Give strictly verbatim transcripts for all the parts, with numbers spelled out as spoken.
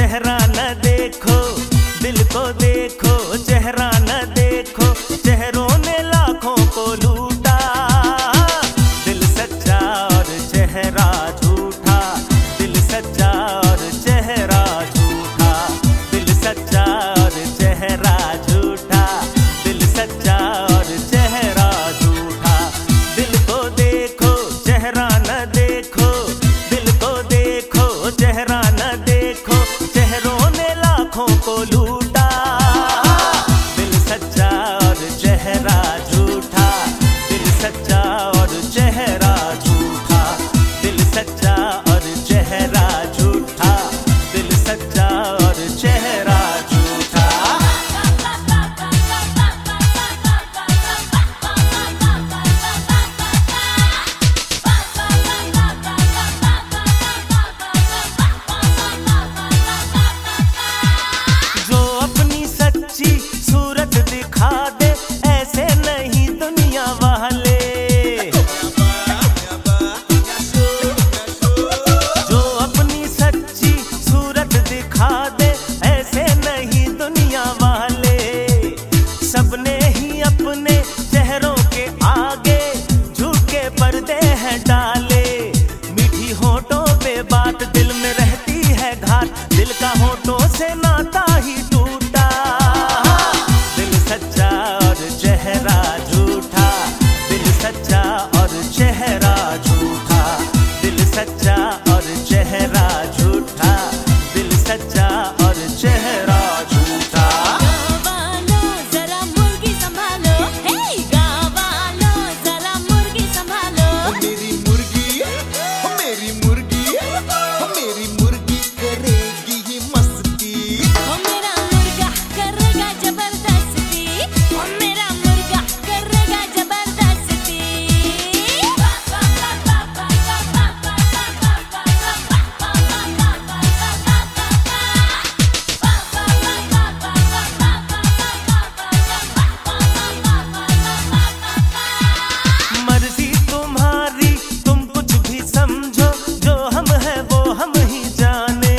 चेहरा न देखो, दिल को देखो, चेहरा न देखो, चेहरों ने लाखों को लूटा। दिल सच्चा और चेहरा झूठा, दिल सच्चा और चेहरा झूठा, दिल सच्चा और चेहरा झूठा, दिल सच्चा और चेहरा झूठा। दिल को देखो, चेहरा न देखो, दिल को देखो, चेहरा न देखो, चेहरों ने लाखों को लूटा। दिल सच्चा और चेहरा झूठा, दिल सच्चा और चेहरा झूठा, दिल सच्चा और चेहरा झूठा, दिल सच्चा और चेहरा झूठा। जो अपनी सच्ची सूरत दिखा दे, ऐसे नहीं दुनिया वाले। जो अपनी सच्ची सूरत दिखा दे, ऐसे नहीं दुनिया वाले। सबने ही अपने चेहरों के आगे झूठ के पर्दे हैं डाले। मीठी होठों पे बात दिल में रहती है घात, दिल का होठों से नाता ही टूटा। दिल सच्चा और चेहरा झूठा, दिल सच्चा और चेहरा झूठा, दिल सच्चा और चेहरा झूठा, दिल सच्चा और चेहरा झूठा। गावालो जरा मुर्गी संभालो, हे गावालो जरा मुर्गी संभालो। मेरी मुर्गी, ओ मेरी मुर्गी, ओ मेरी मुर्गी करेगी ही मस्ती। ओ मेरा मुर्गा करेगा जबरदस्ती, ओ मेरा मुर्गा करेगा जबरदस्ती। मर्जी तुम्हारी, तुम कुछ भी समझो, जो हम हैं वो हम ही जाने।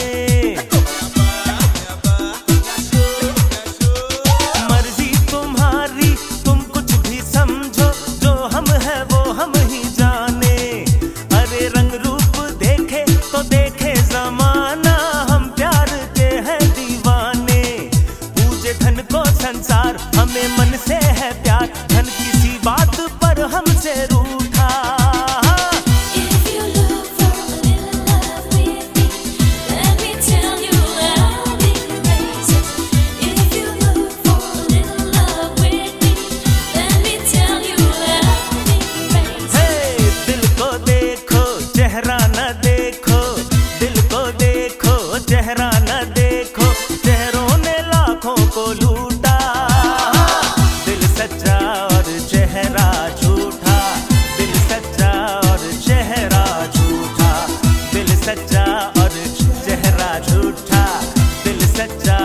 मर्जी तुम्हारी, तुम कुछ भी समझो, जो हम हैं वो हम ही जाने। अरे रंग रूप देखे तो देखे जमाना, हम प्यार के हैं दीवाने। पूजे धन को संसार, हमें मन से है प्यार, धन किसी बात पर हमसे रूठा। If you look for a little love with me, let me tell you I'll be crazy. If you look for a little love with me, let me tell you I'll be crazy. हे दिल को देखो, चेहरा न देखो, दिल को देखो, चेहरा न देखो, चेहरों ने लाखों को लूटा। दिल सच्चा और चेहरा झूठा, दिल सच्चा और चेहरा झूठा, दिल सच्चा और चेहरा झूठा, दिल सच्चा